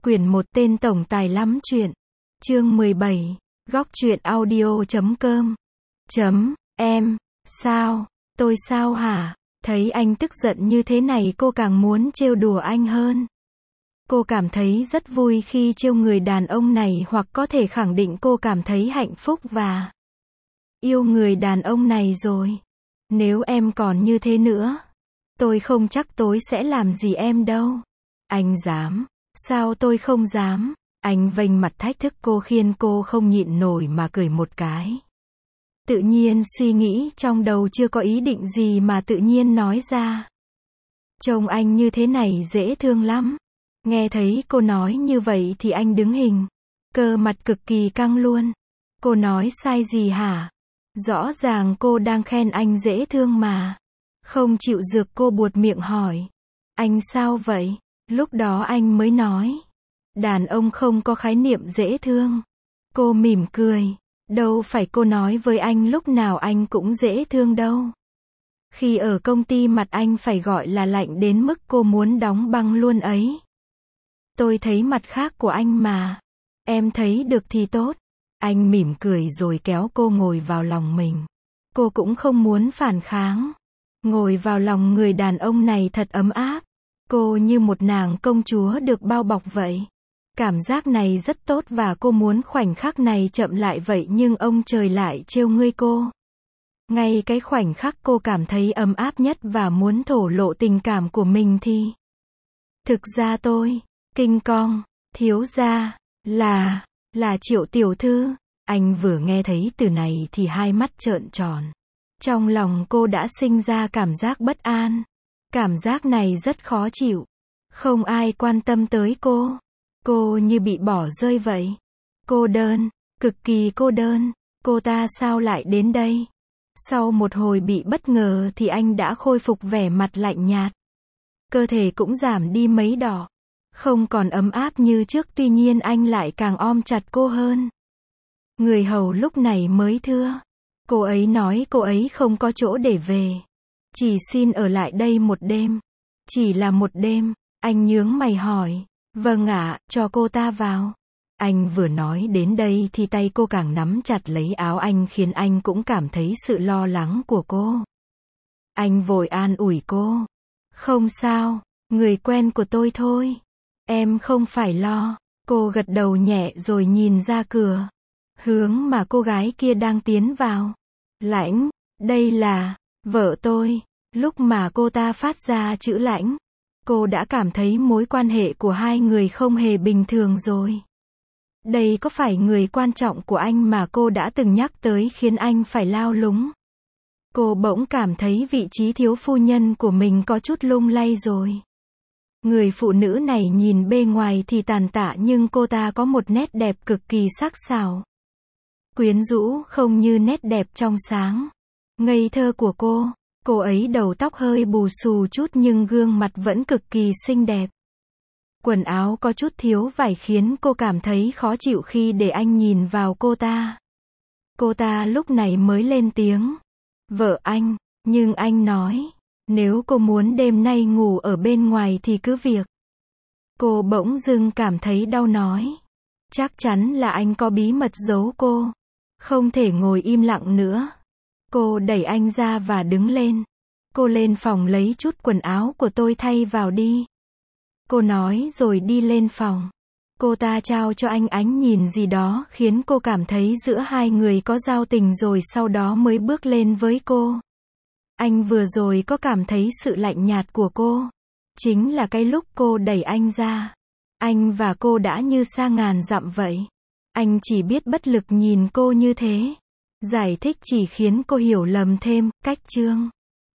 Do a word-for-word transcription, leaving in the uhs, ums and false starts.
Quyển một tên tổng tài lắm chuyện. Chương mười bảy. Góc truyện audio chấm com. Chấm, em, sao, tôi sao hả? Thấy anh tức giận như thế này cô càng muốn trêu đùa anh hơn. Cô cảm thấy rất vui khi trêu người đàn ông này, hoặc có thể khẳng định cô cảm thấy hạnh phúc và yêu người đàn ông này rồi. Nếu em còn như thế nữa, tôi không chắc tôi sẽ làm gì em đâu. Anh dám? Sao tôi không dám? Anh vênh mặt thách thức cô khiến cô không nhịn nổi mà cười một cái. Tự nhiên suy nghĩ trong đầu chưa có ý định gì mà tự nhiên nói ra. Trông anh như thế này dễ thương lắm. Nghe thấy cô nói như vậy thì anh đứng hình. Cơ mặt cực kỳ căng luôn. Cô nói sai gì hả? Rõ ràng cô đang khen anh dễ thương mà. Không chịu dược cô buột miệng hỏi. Anh sao vậy? Lúc đó anh mới nói. Đàn ông không có khái niệm dễ thương. Cô mỉm cười. Đâu phải cô nói với anh lúc nào anh cũng dễ thương đâu. Khi ở công ty mặt anh phải gọi là lạnh đến mức cô muốn đóng băng luôn ấy. Tôi thấy mặt khác của anh mà. Em thấy được thì tốt. Anh mỉm cười rồi kéo cô ngồi vào lòng mình. Cô cũng không muốn phản kháng. Ngồi vào lòng người đàn ông này thật ấm áp. Cô như một nàng công chúa được bao bọc vậy. Cảm giác này rất tốt và cô muốn khoảnh khắc này chậm lại vậy, nhưng ông trời lại trêu ngươi cô. Ngay cái khoảnh khắc cô cảm thấy ấm áp nhất và muốn thổ lộ tình cảm của mình thì thực ra tôi, King Kong, thiếu gia, là, là Triệu tiểu thư. Anh vừa nghe thấy từ này thì hai mắt trợn tròn. Trong lòng cô đã sinh ra cảm giác bất an. Cảm giác này rất khó chịu. Không ai quan tâm tới cô. Cô như bị bỏ rơi vậy. Cô đơn, cực kỳ cô đơn. Cô ta sao lại đến đây? Sau một hồi bị bất ngờ thì anh đã khôi phục vẻ mặt lạnh nhạt. Cơ thể cũng giảm đi mấy đỏ. Không còn ấm áp như trước, tuy nhiên anh lại càng ôm chặt cô hơn. Người hầu lúc này mới thưa. Cô ấy nói cô ấy không có chỗ để về. Chỉ xin ở lại đây một đêm. Chỉ là một đêm. Anh nhướng mày hỏi. Vâng ạ, cho cô ta vào. Anh vừa nói đến đây thì tay cô càng nắm chặt lấy áo anh, khiến anh cũng cảm thấy sự lo lắng của cô. Anh vội an ủi cô. Không sao, người quen của tôi thôi. Em không phải lo. Cô gật đầu nhẹ rồi nhìn ra cửa. Hướng mà cô gái kia đang tiến vào. Lãnh, đây là vợ tôi. Lúc mà cô ta phát ra chữ Lãnh, cô đã cảm thấy mối quan hệ của hai người không hề bình thường rồi. Đây có phải người quan trọng của anh mà cô đã từng nhắc tới khiến anh phải lao lúng? Cô bỗng cảm thấy vị trí thiếu phu nhân của mình có chút lung lay rồi. Người phụ nữ này nhìn bề ngoài thì tàn tạ, nhưng cô ta có một nét đẹp cực kỳ sắc sảo. Quyến rũ không như nét đẹp trong sáng, ngây thơ của cô. Cô ấy đầu tóc hơi bù xù chút nhưng gương mặt vẫn cực kỳ xinh đẹp. Quần áo có chút thiếu vải khiến cô cảm thấy khó chịu khi để anh nhìn vào cô ta. Cô ta lúc này mới lên tiếng. Vợ anh, nhưng anh nói, nếu cô muốn đêm nay ngủ ở bên ngoài thì cứ việc. Cô bỗng dưng cảm thấy đau nói. Chắc chắn là anh có bí mật giấu cô. Không thể ngồi im lặng nữa. Cô đẩy anh ra và đứng lên. Cô lên phòng lấy chút quần áo của tôi thay vào đi. Cô nói rồi đi lên phòng. Cô ta trao cho anh ánh nhìn gì đó khiến cô cảm thấy giữa hai người có giao tình, rồi sau đó mới bước lên với cô. Anh vừa rồi có cảm thấy sự lạnh nhạt của cô. Chính là cái lúc cô đẩy anh ra. Anh và cô đã như xa ngàn dặm vậy. Anh chỉ biết bất lực nhìn cô như thế. Giải thích chỉ khiến cô hiểu lầm thêm. Cách chương